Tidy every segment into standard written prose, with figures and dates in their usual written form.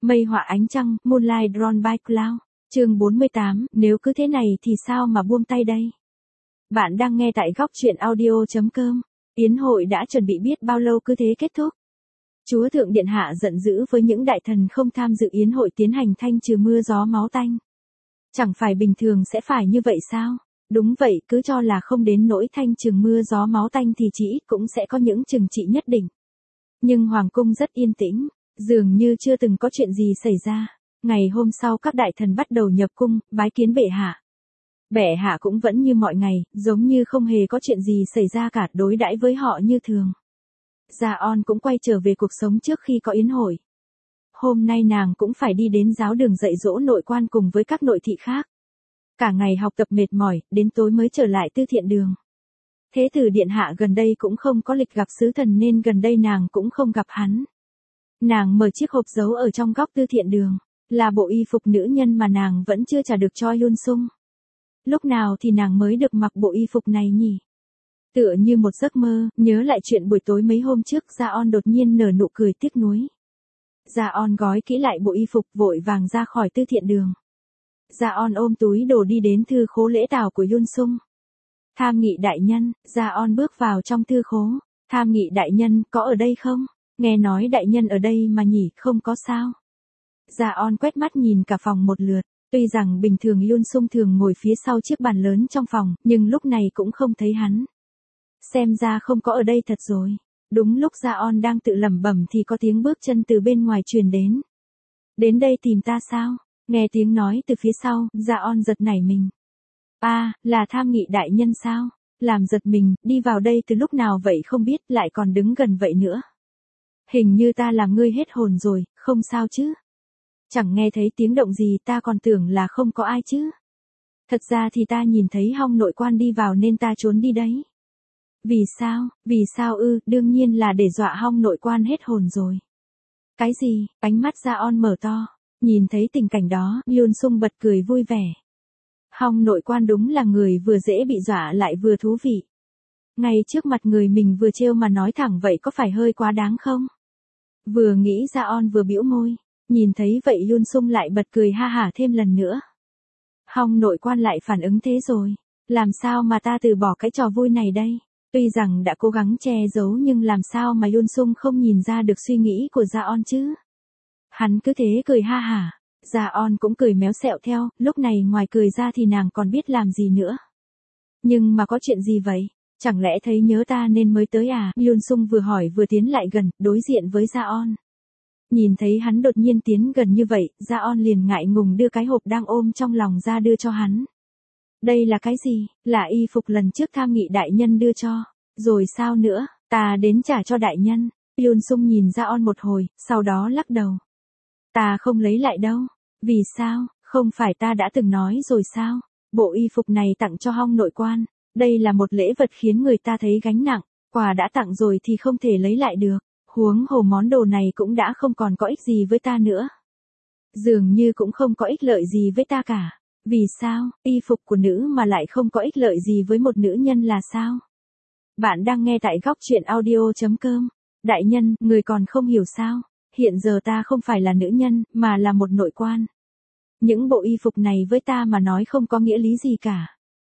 Mây họa ánh trăng, Moonlight Drawn by Cloud. Chương 48, nếu cứ thế này thì sao mà buông tay đây? Bạn đang nghe tại góc truyện audio.com. Yến hội đã chuẩn bị biết bao lâu cứ thế kết thúc. Chúa Thượng Điện Hạ giận dữ với những đại thần không tham dự yến hội tiến hành thanh trừ mưa gió máu tanh. Chẳng phải bình thường sẽ phải như vậy sao? Đúng vậy, cứ cho là không đến nỗi thanh trừ mưa gió máu tanh thì chỉ ít cũng sẽ có những trừng trị nhất định. Nhưng Hoàng cung rất yên tĩnh, dường như chưa từng có chuyện gì xảy ra. Ngày hôm sau các đại thần bắt đầu nhập cung, bái kiến bệ hạ. Bệ hạ cũng vẫn như mọi ngày, giống như không hề có chuyện gì xảy ra cả, đối đãi với họ như thường. Gia On cũng quay trở về cuộc sống trước khi có yến hội. Hôm nay nàng cũng phải đi đến giáo đường dạy dỗ nội quan cùng với các nội thị khác. Cả ngày học tập mệt mỏi, đến tối mới trở lại Tư Thiện Đường. Thế tử điện hạ gần đây cũng không có lịch gặp sứ thần nên gần đây nàng cũng không gặp hắn. Nàng mở chiếc hộp giấu ở trong góc Tư Thiện Đường, là bộ y phục nữ nhân mà nàng vẫn chưa trả được cho Yun Sung. Lúc nào thì nàng mới được mặc bộ y phục này nhỉ? Tựa như một giấc mơ, nhớ lại chuyện buổi tối mấy hôm trước, Gia On đột nhiên nở nụ cười tiếc nuối. Gia On gói kỹ lại bộ y phục vội vàng ra khỏi Tư Thiện Đường. Gia On ôm túi đồ đi đến thư khố lễ tảo của Yun Sung. Tham nghị đại nhân, Gia On bước vào trong thư khố. Tham nghị đại nhân, có ở đây không? Nghe nói đại nhân ở đây mà nhỉ, không có sao. Gia On quét mắt nhìn cả phòng một lượt. Tuy rằng bình thường Yun Sung thường ngồi phía sau chiếc bàn lớn trong phòng, nhưng lúc này cũng không thấy hắn. Xem ra không có ở đây thật rồi. Đúng lúc Gia On đang tự lẩm bẩm thì có tiếng bước chân từ bên ngoài truyền đến. Đến đây tìm ta sao? Nghe tiếng nói từ phía sau, Gia On giật nảy mình. Là tham nghị đại nhân sao? Làm giật mình, đi vào đây từ lúc nào vậy không biết, lại còn đứng gần vậy nữa. Hình như ta làm ngươi hết hồn rồi, không sao chứ? Chẳng nghe thấy tiếng động gì, ta còn tưởng là không có ai chứ. Thật ra thì ta nhìn thấy Hong nội quan đi vào nên ta trốn đi đấy. Vì sao ư? Đương nhiên là để dọa Hong nội quan hết hồn rồi. Cái gì? Ánh mắt Gia On mở to. Nhìn thấy tình cảnh đó, Yun Sung bật cười vui vẻ. Hong nội quan đúng là người vừa dễ bị dọa lại vừa thú vị. Ngay trước mặt người mình vừa trêu mà nói thẳng vậy có phải hơi quá đáng không? Vừa nghĩ Gia On vừa bĩu môi. Nhìn thấy vậy Yun Sung lại bật cười ha hả thêm lần nữa. Hong nội quan lại phản ứng thế rồi. Làm sao mà ta từ bỏ cái trò vui này đây? Tuy rằng đã cố gắng che giấu nhưng làm sao mà Yun Sung không nhìn ra được suy nghĩ của Gia On chứ? Hắn cứ thế cười ha hả. Gia On cũng cười méo xẹo theo, lúc này ngoài cười ra thì nàng còn biết làm gì nữa. Nhưng mà có chuyện gì vậy? Chẳng lẽ thấy nhớ ta nên mới tới à? Yun Sung vừa hỏi vừa tiến lại gần, đối diện với Gia On. Nhìn thấy hắn đột nhiên tiến gần như vậy, Gia On liền ngại ngùng đưa cái hộp đang ôm trong lòng ra đưa cho hắn. Đây là cái gì? Là y phục lần trước tham nghị đại nhân đưa cho. Rồi sao nữa? Ta đến trả cho đại nhân. Yun Sung nhìn Gia On một hồi, sau đó lắc đầu. Ta không lấy lại đâu. Vì sao? Không phải ta đã từng nói rồi sao? Bộ y phục này tặng cho Hong nội quan. Đây là một lễ vật khiến người ta thấy gánh nặng. Quà đã tặng rồi thì không thể lấy lại được. Huống hồ món đồ này cũng đã không còn có ích gì với ta nữa. Dường như cũng không có ích lợi gì với ta cả. Vì sao? Y phục của nữ mà lại không có ích lợi gì với một nữ nhân là sao? Bạn đang nghe tại góc truyện audio.com. Đại nhân, người còn không hiểu sao? Hiện giờ ta không phải là nữ nhân, mà là một nội quan. Những bộ y phục này với ta mà nói không có nghĩa lý gì cả.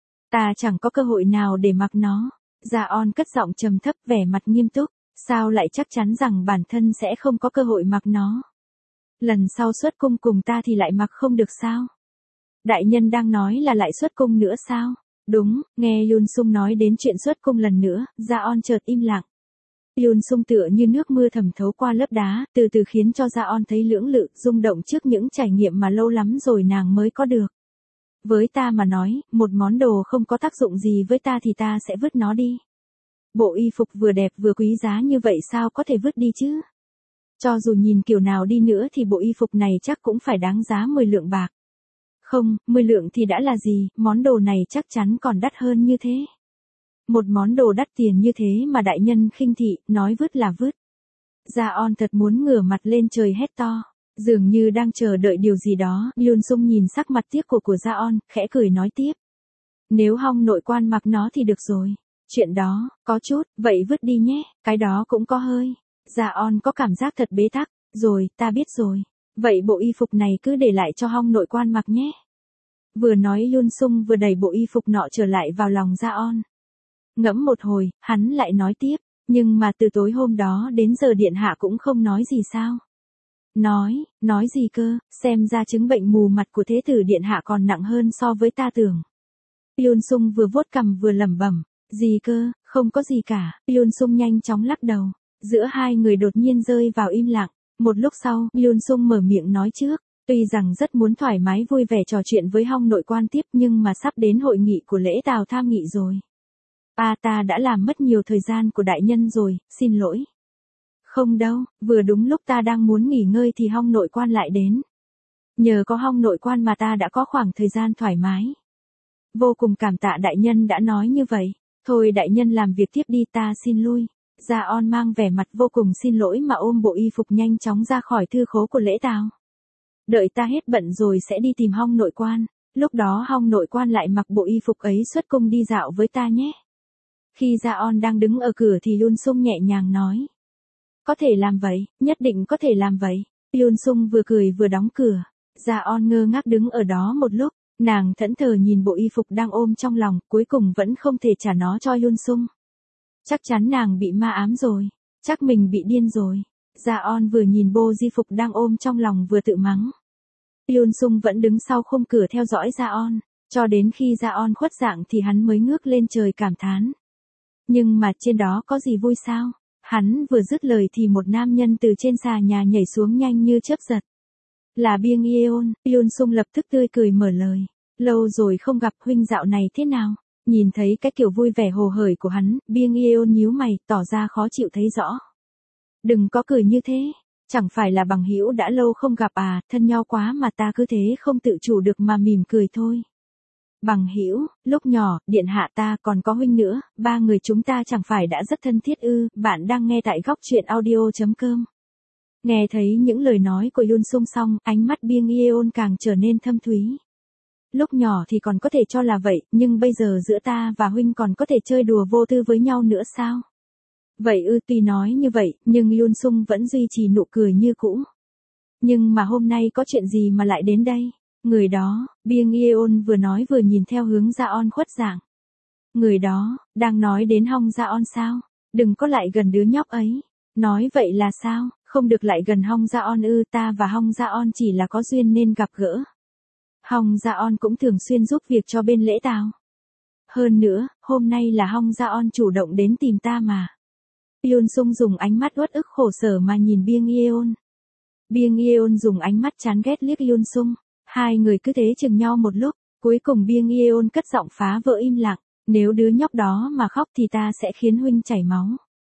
Ta chẳng có cơ hội nào để mặc nó. Gia On cất giọng trầm thấp vẻ mặt nghiêm túc. Sao lại chắc chắn rằng bản thân sẽ không có cơ hội mặc nó? Lần sau xuất cung cùng ta thì lại mặc không được sao? Đại nhân đang nói là lại xuất cung nữa sao? Đúng, nghe Yun Sung nói đến chuyện xuất cung lần nữa, Gia On chợt im lặng. Yun Sung tựa như nước mưa thẩm thấu qua lớp đá, từ từ khiến cho Gia On thấy lưỡng lự, rung động trước những trải nghiệm mà lâu lắm rồi nàng mới có được. Với ta mà nói, một món đồ không có tác dụng gì với ta thì ta sẽ vứt nó đi. Bộ y phục vừa đẹp vừa quý giá như vậy sao có thể vứt đi chứ? Cho dù nhìn kiểu nào đi nữa thì bộ y phục này chắc cũng phải đáng giá 10 lượng bạc. Không, 10 lượng thì đã là gì, món đồ này chắc chắn còn đắt hơn như thế. Một món đồ đắt tiền như thế mà đại nhân khinh thị, nói vứt là vứt. Gia On thật muốn ngửa mặt lên trời hét to, dường như đang chờ đợi điều gì đó. Yun Sung nhìn sắc mặt tiếc của Gia On, khẽ cười nói tiếp. Nếu Hong nội quan mặc nó thì được rồi. Chuyện đó, có chút, vậy vứt đi nhé, cái đó cũng có hơi. Gia On có cảm giác thật bế tắc. Rồi, ta biết rồi. Vậy bộ y phục này cứ để lại cho Hong nội quan mặc nhé. Vừa nói Yun Sung vừa đẩy bộ y phục nọ trở lại vào lòng Jaon. Ngẫm một hồi, hắn lại nói tiếp, nhưng mà từ tối hôm đó đến giờ điện hạ cũng không nói gì sao? Nói gì cơ, xem ra chứng bệnh mù mặt của thế tử điện hạ còn nặng hơn so với ta tưởng. Yun Sung vừa vuốt cằm vừa lẩm bẩm, gì cơ, không có gì cả. Yun Sung nhanh chóng lắc đầu. Giữa hai người đột nhiên rơi vào im lặng. Một lúc sau, Yun Sung mở miệng nói trước, tuy rằng rất muốn thoải mái vui vẻ trò chuyện với Hong nội quan tiếp nhưng mà sắp đến hội nghị của lễ Tào tham nghị rồi. Ta đã làm mất nhiều thời gian của đại nhân rồi, xin lỗi. Không đâu, vừa đúng lúc ta đang muốn nghỉ ngơi thì Hong nội quan lại đến. Nhờ có Hong nội quan mà ta đã có khoảng thời gian thoải mái. Vô cùng cảm tạ đại nhân đã nói như vậy. Thôi đại nhân làm việc tiếp đi, ta xin lui. Jaon mang vẻ mặt vô cùng xin lỗi mà ôm bộ y phục nhanh chóng ra khỏi thư khố của lễ Tào. Đợi ta hết bận rồi sẽ đi tìm Hong nội quan. Lúc đó Hong nội quan lại mặc bộ y phục ấy xuất cung đi dạo với ta nhé. Khi Jaon đang đứng ở cửa thì Yun Sung nhẹ nhàng nói. Có thể làm vậy, nhất định có thể làm vậy. Yun Sung vừa cười vừa đóng cửa. Jaon ngơ ngác đứng ở đó một lúc, nàng thẫn thờ nhìn bộ y phục đang ôm trong lòng, cuối cùng vẫn không thể trả nó cho Yun Sung. Chắc chắn nàng bị ma ám rồi, chắc mình bị điên rồi. Jaon vừa nhìn bộ di phục đang ôm trong lòng vừa tự mắng. Yun Sung vẫn đứng sau khung cửa theo dõi Jaon, cho đến khi Jaon khuất dạng thì hắn mới ngước lên trời cảm thán. Nhưng mà trên đó có gì vui sao? Hắn vừa dứt lời thì một nam nhân từ trên xà nhà nhảy xuống nhanh như chớp giật. Là Byung Yeon. Yun Sung lập tức tươi cười mở lời. Lâu rồi không gặp, huynh dạo này thế nào? Nhìn thấy cái kiểu vui vẻ hồ hởi của hắn, Byung Yeon nhíu mày, tỏ ra khó chịu thấy rõ. Đừng có cười như thế, chẳng phải là bằng hữu đã lâu không gặp à, thân nhau quá mà ta cứ thế không tự chủ được mà mỉm cười thôi. Bằng hữu, lúc nhỏ, điện hạ ta còn có huynh nữa, ba người chúng ta chẳng phải đã rất thân thiết ư? Bạn đang nghe tại góc truyện audio.com. Nghe thấy những lời nói của Yun Sung xong, ánh mắt Byung Yeon càng trở nên thâm thúy. Lúc nhỏ thì còn có thể cho là vậy, nhưng bây giờ giữa ta và huynh còn có thể chơi đùa vô tư với nhau nữa sao? Vậy ư, tuy nói như vậy, nhưng Yun Sung vẫn duy trì nụ cười như cũ. Nhưng mà hôm nay có chuyện gì mà lại đến đây? Người đó, Byung Yeon vừa nói vừa nhìn theo hướng Jaon khuất dạng. Người đó, đang nói đến Hong Jaon sao? Đừng có lại gần đứa nhóc ấy. Nói vậy là sao? Không được lại gần Hong Jaon ư? Ta và Hong Jaon chỉ là có duyên nên gặp gỡ. Hong Jaon cũng thường xuyên giúp việc cho bên lễ Tào. Hơn nữa, hôm nay là Hong Jaon chủ động đến tìm ta mà. Yun Sung dùng ánh mắt uất ức khổ sở mà nhìn Byung Yeon. Byung Yeon dùng ánh mắt chán ghét liếc Yun Sung. Hai người cứ thế chừng nhau một lúc, cuối cùng Byung Yeon cất giọng phá vỡ im lặng. Nếu đứa nhóc đó mà khóc thì ta sẽ khiến huynh chảy máu.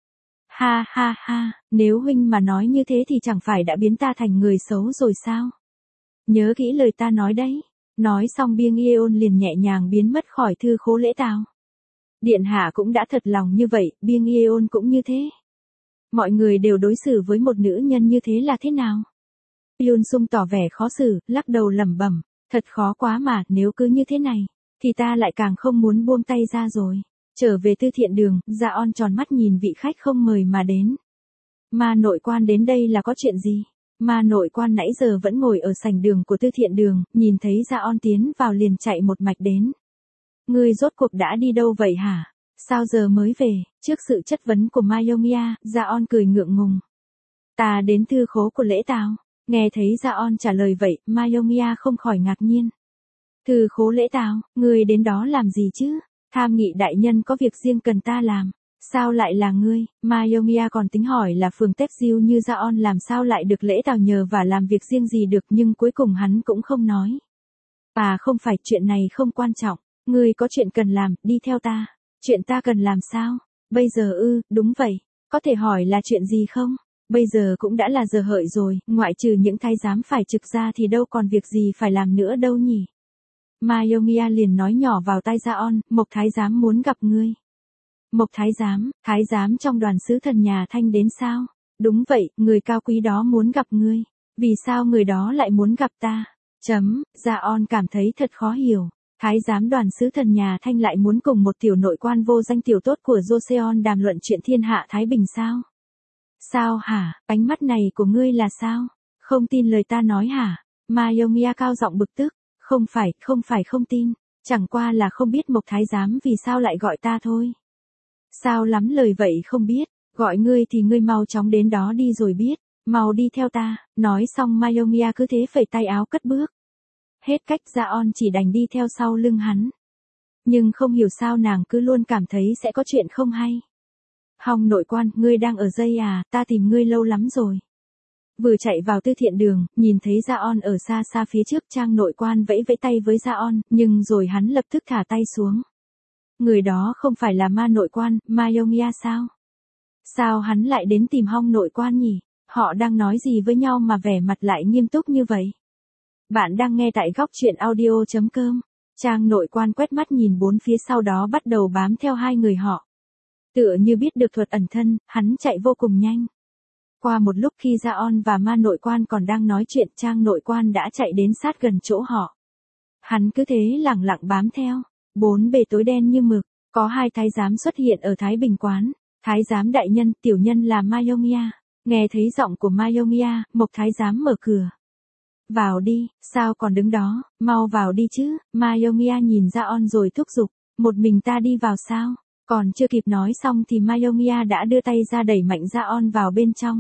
Ha ha ha, nếu huynh mà nói như thế thì chẳng phải đã biến ta thành người xấu rồi sao? Nhớ kỹ lời ta nói đấy. Nói xong Byung Yeon liền nhẹ nhàng biến mất khỏi thư khố lễ Tào. Điện hạ cũng đã thật lòng như vậy, Byung Yeon cũng như thế. Mọi người đều đối xử với một nữ nhân như thế là thế nào? Yun Sung tỏ vẻ khó xử, lắc đầu lẩm bẩm, thật khó quá mà, nếu cứ như thế này, thì ta lại càng không muốn buông tay ra rồi. Trở về Tư Thiện Đường, Jaon tròn mắt nhìn vị khách không mời mà đến. Ma nội quan đến đây là có chuyện gì? Ma nội quan nãy giờ vẫn ngồi ở sảnh đường của Tư Thiện Đường, nhìn thấy Jaon tiến vào liền chạy một mạch đến. Ngươi rốt cuộc đã đi đâu vậy hả? Sao giờ mới về? Trước sự chất vấn của Ma Yongya, Jaon cười ngượng ngùng. Ta đến thư khố của lễ Tào. Nghe thấy Jaon trả lời vậy, Ma Yongya không khỏi ngạc nhiên. Thư khố lễ Tào, ngươi đến đó làm gì chứ? Tham nghị đại nhân có việc riêng cần ta làm. Sao lại là ngươi? Ma Yongya còn tính hỏi là phường Tép Diêu như Jaon làm sao lại được lễ Tào nhờ và làm việc riêng gì được, nhưng cuối cùng hắn cũng không nói. À không phải, chuyện này không quan trọng. Ngươi có chuyện cần làm, đi theo ta. Chuyện ta cần làm sao? Bây giờ ư, đúng vậy. Có thể hỏi là chuyện gì không? Bây giờ cũng đã là giờ hợi rồi, ngoại trừ những thái giám phải trực ra thì đâu còn việc gì phải làm nữa đâu nhỉ? Ma Yongya liền nói nhỏ vào tai Jaon, Mộc thái giám muốn gặp ngươi. Mộc thái giám trong đoàn sứ thần nhà Thanh đến sao? Đúng vậy, người cao quý đó muốn gặp ngươi. Vì sao người đó lại muốn gặp ta? Jaon cảm thấy thật khó hiểu. Thái giám đoàn sứ thần nhà Thanh lại muốn cùng một tiểu nội quan vô danh tiểu tốt của Joseon đàm luận chuyện thiên hạ Thái Bình sao? Sao hả, ánh mắt này của ngươi là sao? Không tin lời ta nói hả? Ma Yongya cao giọng bực tức. Không phải không tin. Chẳng qua là không biết Mộc Thái Giám vì sao lại gọi ta thôi. Sao lắm lời vậy không biết. Gọi ngươi thì ngươi mau chóng đến đó đi rồi biết. Mau đi theo ta. Nói xong Ma Yongya cứ thế phẩy tay áo cất bước. Hết cách Ra-on chỉ đành đi theo sau lưng hắn. Nhưng không hiểu sao nàng cứ luôn cảm thấy sẽ có chuyện không hay. Hong nội quan, ngươi đang ở dây à, ta tìm ngươi lâu lắm rồi. Vừa chạy vào tư thiện đường, nhìn thấy Ra-on ở xa xa phía trước, Trang nội quan vẫy vẫy tay với Ra-on, nhưng rồi hắn lập tức thả tay xuống. Người đó không phải là Ma nội quan, Ma Yongya sao? Sao hắn lại đến tìm Hong nội quan nhỉ? Họ đang nói gì với nhau mà vẻ mặt lại nghiêm túc như vậy? Bạn đang nghe tại góc truyện audio.com. Trang nội quan quét mắt nhìn bốn phía sau đó bắt đầu bám theo hai người họ. Tựa như biết được thuật ẩn thân, hắn chạy vô cùng nhanh. Qua một lúc khi Ra-on và Ma nội quan còn đang nói chuyện, Trang nội quan đã chạy đến sát gần chỗ họ. Hắn cứ thế lẳng lặng bám theo. Bốn bề tối đen như mực, có hai thái giám xuất hiện ở Thái Bình quán. Thái giám đại nhân, tiểu nhân là Ma Yongya. Nghe thấy giọng của Ma Yongya, Mộc thái giám mở cửa. Vào đi, sao còn đứng đó, mau vào đi chứ. Ma Yongya nhìn Ra-on rồi thúc giục. Một mình ta đi vào sao? Còn chưa kịp nói xong thì Ma Yongya đã đưa tay ra đẩy mạnh Ra-on vào bên trong.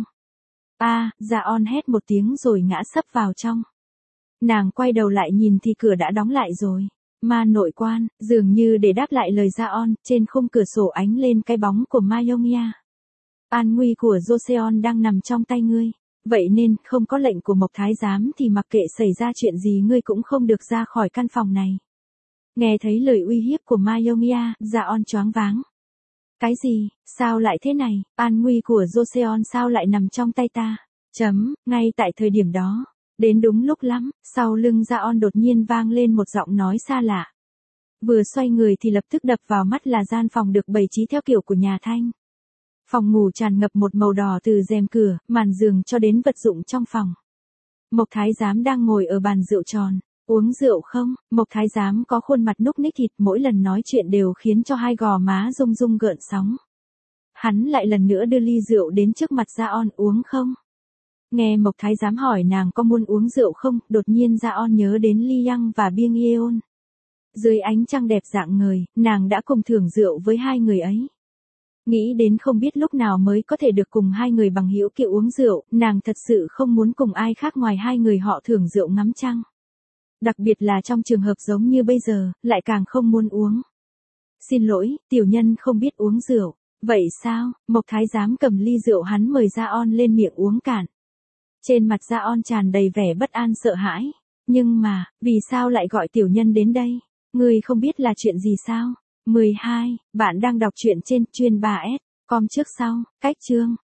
Ra-on hét một tiếng rồi ngã sấp vào trong. Nàng quay đầu lại nhìn thì cửa đã đóng lại rồi. Ma nội quan, dường như để đáp lại lời Ra-on, trên khung cửa sổ ánh lên cái bóng của Ma Yongya. An nguy của Joseon đang nằm trong tay ngươi. Vậy nên, không có lệnh của Mộc Thái Giám thì mặc kệ xảy ra chuyện gì ngươi cũng không được ra khỏi căn phòng này. Nghe thấy lời uy hiếp của Ma Yongya, Ra-on choáng váng. Cái gì, sao lại thế này, an nguy của Joseon sao lại nằm trong tay ta? Ngay tại thời điểm đó, đến đúng lúc lắm, sau lưng Ra-on đột nhiên vang lên một giọng nói xa lạ. Vừa xoay người thì lập tức đập vào mắt là gian phòng được bày trí theo kiểu của nhà Thanh. Phòng ngủ tràn ngập một màu đỏ từ rèm cửa, màn giường cho đến vật dụng trong phòng. Mộc Thái Giám đang ngồi ở bàn rượu tròn. Uống rượu không? Mộc Thái Giám có khuôn mặt núc ních thịt, mỗi lần nói chuyện đều khiến cho hai gò má rung rung gợn sóng. Hắn lại lần nữa đưa ly rượu đến trước mặt Ra-on, uống không? Nghe Mộc Thái Giám hỏi nàng có muốn uống rượu không, đột nhiên Ra-on nhớ đến Ly Yang và Biêng Yeon. Dưới ánh trăng đẹp rạng ngời, nàng đã cùng thưởng rượu với hai người ấy. Nghĩ đến không biết lúc nào mới có thể được cùng hai người bằng hữu kiệu uống rượu, nàng thật sự không muốn cùng ai khác ngoài hai người họ thưởng rượu ngắm trăng. Đặc biệt là trong trường hợp giống như bây giờ, lại càng không muốn uống. Xin lỗi, tiểu nhân không biết uống rượu. Vậy sao? Mộc Thái Giám cầm ly rượu hắn mời Ra-on lên miệng uống cạn. Trên mặt Ra-on tràn đầy vẻ bất an sợ hãi. Nhưng mà, vì sao lại gọi tiểu nhân đến đây? Ngươi không biết là chuyện gì sao? 12. Bạn đang đọc truyện trên chuyên 3S. Com trước sau, cách chương.